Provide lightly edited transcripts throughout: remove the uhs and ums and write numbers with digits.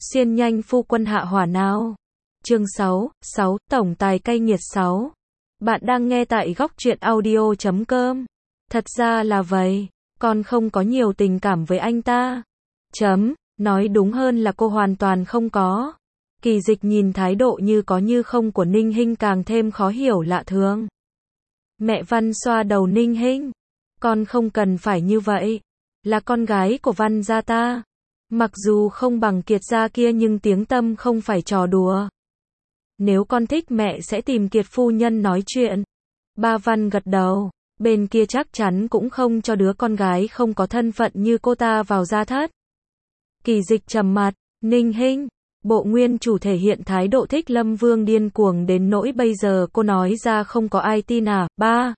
Xiên nhanh phu quân hạ hỏa nào. Chương 6, tổng tài cay nghiệt 6. Bạn đang nghe tại góc truyện audio.com. Thật ra là vậy, con không có nhiều tình cảm với anh ta. Nói đúng hơn là cô hoàn toàn không có. Kỳ Dịch nhìn thái độ như có như không của Ninh Hinh càng thêm khó hiểu lạ thường. Mẹ Văn xoa đầu Ninh Hinh. Con không cần phải như vậy. Là con gái của Văn gia ta. Mặc dù không bằng Kiệt gia kia nhưng tiếng tăm không phải trò đùa. Nếu con thích mẹ sẽ tìm Kiệt phu nhân nói chuyện. Ba Văn gật đầu. Bên kia chắc chắn cũng không cho đứa con gái không có thân phận như cô ta vào gia thất. Kỳ Dịch trầm mặt. Ninh Hinh. Bộ nguyên chủ thể hiện thái độ thích Lâm Vương điên cuồng đến nỗi bây giờ cô nói ra không có ai tin à. Ba.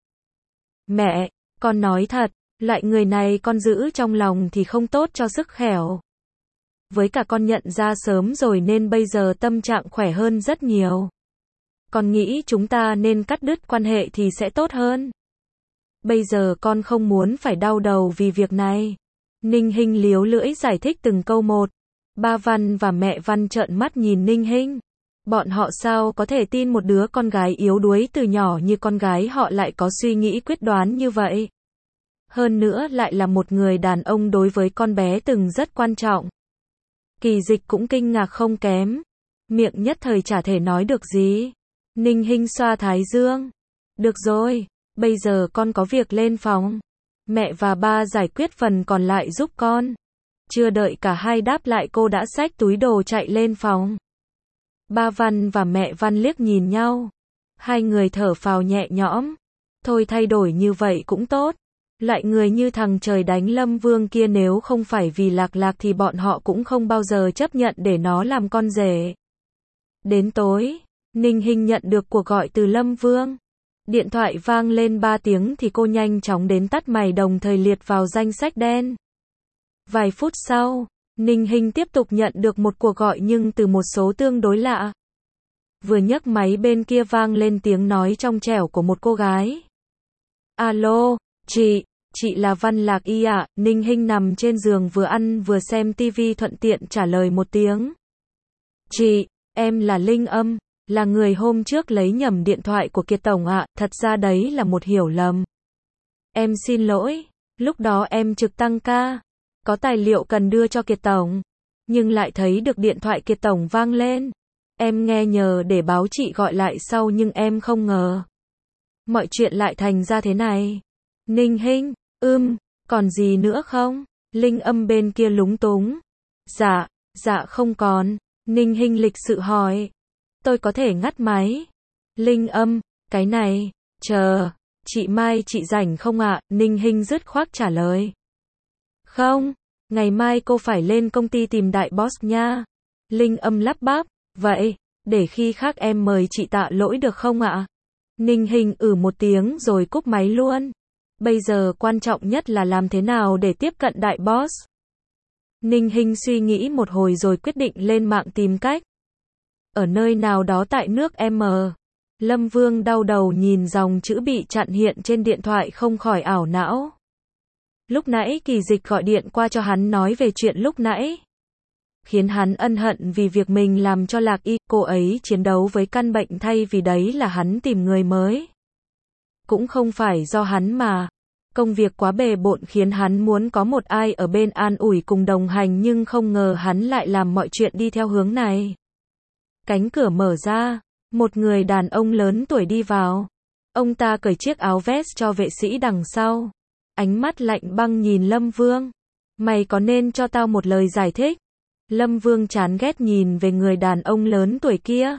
Mẹ, con nói thật, loại người này con giữ trong lòng thì không tốt cho sức khỏe. Với cả con nhận ra sớm rồi nên bây giờ tâm trạng khỏe hơn rất nhiều. Con nghĩ chúng ta nên cắt đứt quan hệ thì sẽ tốt hơn. Bây giờ con không muốn phải đau đầu vì việc này. Ninh Hinh liếu lưỡi giải thích từng câu một. Ba Văn và mẹ Văn trợn mắt nhìn Ninh Hinh. Bọn họ sao có thể tin một đứa con gái yếu đuối từ nhỏ như con gái họ lại có suy nghĩ quyết đoán như vậy. Hơn nữa lại là một người đàn ông đối với con bé từng rất quan trọng. Kỳ Dịch cũng kinh ngạc không kém. Miệng nhất thời chả thể nói được gì. Ninh Hinh xoa thái dương. Được rồi, bây giờ con có việc lên phòng. Mẹ và ba giải quyết phần còn lại giúp con. Chưa đợi cả hai đáp lại cô đã xách túi đồ chạy lên phòng. Ba Văn và mẹ Văn liếc nhìn nhau. Hai người thở phào nhẹ nhõm. Thôi thay đổi như vậy cũng tốt. Loại người như thằng trời đánh Lâm Vương kia nếu không phải vì Lạc Lạc thì bọn họ cũng không bao giờ chấp nhận để nó làm con rể. Đến tối, Ninh Hinh nhận được cuộc gọi từ Lâm Vương. Điện thoại vang lên 3 tiếng thì cô nhanh chóng đến tắt mày đồng thời liệt vào danh sách đen. Vài phút sau, Ninh Hinh tiếp tục nhận được một cuộc gọi nhưng từ một số tương đối lạ. Vừa nhấc máy bên kia vang lên tiếng nói trong trẻo của một cô gái. Alo, chị là Văn Lạc Y ạ. Ninh Hinh nằm trên giường vừa ăn vừa xem tivi thuận tiện trả lời một tiếng. Chị, em là Linh Âm, là người hôm trước lấy nhầm điện thoại của Kiệt Tổng ạ, thật ra đấy là một hiểu lầm. Em xin lỗi, lúc đó em trực tăng ca. Có tài liệu cần đưa cho Kiệt Tổng, nhưng lại thấy được điện thoại Kiệt Tổng vang lên. Em nghe nhờ để báo chị gọi lại sau nhưng em không ngờ. Mọi chuyện lại thành ra thế này. Ninh Hinh, còn gì nữa không? Linh Âm bên kia lúng túng. Dạ không còn. Ninh Hinh lịch sự hỏi. Tôi có thể ngắt máy. Linh Âm, cái này, chị mai chị rảnh không ạ? Ninh Hinh dứt khoát trả lời. Không, ngày mai cô phải lên công ty tìm đại boss nha. Linh Âm lắp bắp, vậy, để khi khác em mời chị tạ lỗi được không ạ? Ninh Hinh một tiếng rồi cúp máy luôn. Bây giờ quan trọng nhất là làm thế nào để tiếp cận đại boss. Ninh Hinh suy nghĩ một hồi rồi quyết định lên mạng tìm cách. Ở nơi nào đó tại nước M. Lâm Vương đau đầu nhìn dòng chữ bị chặn hiện trên điện thoại không khỏi ảo não. Lúc nãy Kỳ Dịch gọi điện qua cho hắn nói về chuyện lúc nãy. Khiến hắn ân hận vì việc mình làm cho Lạc Y, cô ấy chiến đấu với căn bệnh thay vì đấy là hắn tìm người mới. Cũng không phải do hắn mà. Công việc quá bề bộn khiến hắn muốn có một ai ở bên an ủi cùng đồng hành nhưng không ngờ hắn lại làm mọi chuyện đi theo hướng này. Cánh cửa mở ra, một người đàn ông lớn tuổi đi vào. Ông ta cởi chiếc áo vest cho vệ sĩ đằng sau. Ánh mắt lạnh băng nhìn Lâm Vương. Mày có nên cho tao một lời giải thích? Lâm Vương chán ghét nhìn về người đàn ông lớn tuổi kia.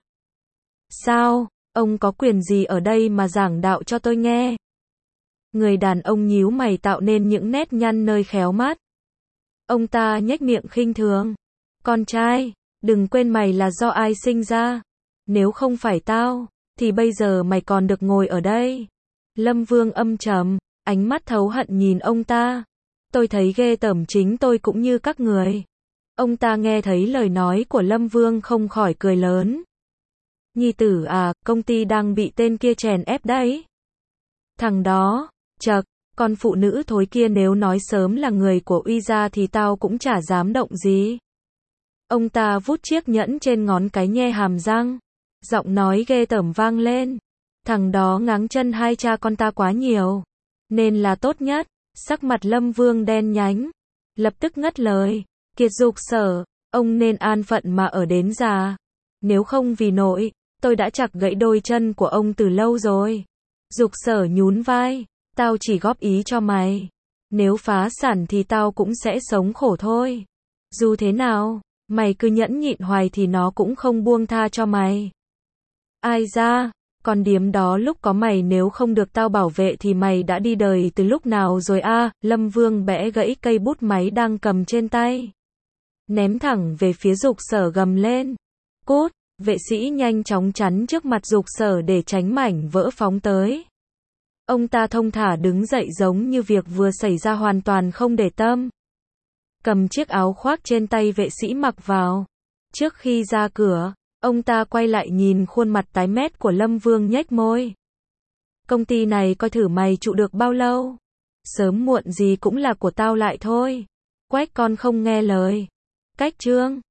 Sao, ông có quyền gì ở đây mà giảng đạo cho tôi nghe? Người đàn ông nhíu mày tạo nên những nét nhăn nơi khéo mắt. Ông ta nhếch miệng khinh thường. Con trai, đừng quên mày là do ai sinh ra. Nếu không phải tao, thì bây giờ mày còn được ngồi ở đây. Lâm Vương âm trầm, ánh mắt thấu hận nhìn ông ta. Tôi thấy ghê tởm chính tôi cũng như các người. Ông ta nghe thấy lời nói của Lâm Vương không khỏi cười lớn. Nhi tử à, công ty đang bị tên kia chèn ép đấy. Thằng đó, con phụ nữ thối kia nếu nói sớm là người của Uy gia thì tao cũng chả dám động gì. Ông ta vút chiếc nhẫn trên ngón cái nhe hàm răng. Giọng nói ghê tởm vang lên. Thằng đó ngáng chân hai cha con ta quá nhiều. Nên là tốt nhất. Sắc mặt Lâm Vương đen nhánh. Lập tức ngắt lời. Kiệt Dục Sở, ông nên an phận mà ở đến già. Nếu không vì nội, tôi đã chặt gãy đôi chân của ông từ lâu rồi. Dục Sở nhún vai. Tao chỉ góp ý cho mày. Nếu phá sản thì tao cũng sẽ sống khổ thôi. Dù thế nào, mày cứ nhẫn nhịn hoài thì nó cũng không buông tha cho mày. Ai ra, con điếm đó lúc có mày nếu không được tao bảo vệ thì mày đã đi đời từ lúc nào rồi a? Lâm Vương bẽ gãy cây bút máy đang cầm trên tay. Ném thẳng về phía Dục Sở gầm lên. Cút, vệ sĩ nhanh chóng chắn trước mặt Dục Sở để tránh mảnh vỡ phóng tới. Ông ta thông thả đứng dậy giống như việc vừa xảy ra hoàn toàn không để tâm. Cầm chiếc áo khoác trên tay vệ sĩ mặc vào. Trước khi ra cửa, ông ta quay lại nhìn khuôn mặt tái mét của Lâm Vương nhếch môi. Công ty này coi thử mày trụ được bao lâu. Sớm muộn gì cũng là của tao lại thôi. Quách con không nghe lời. Cách chương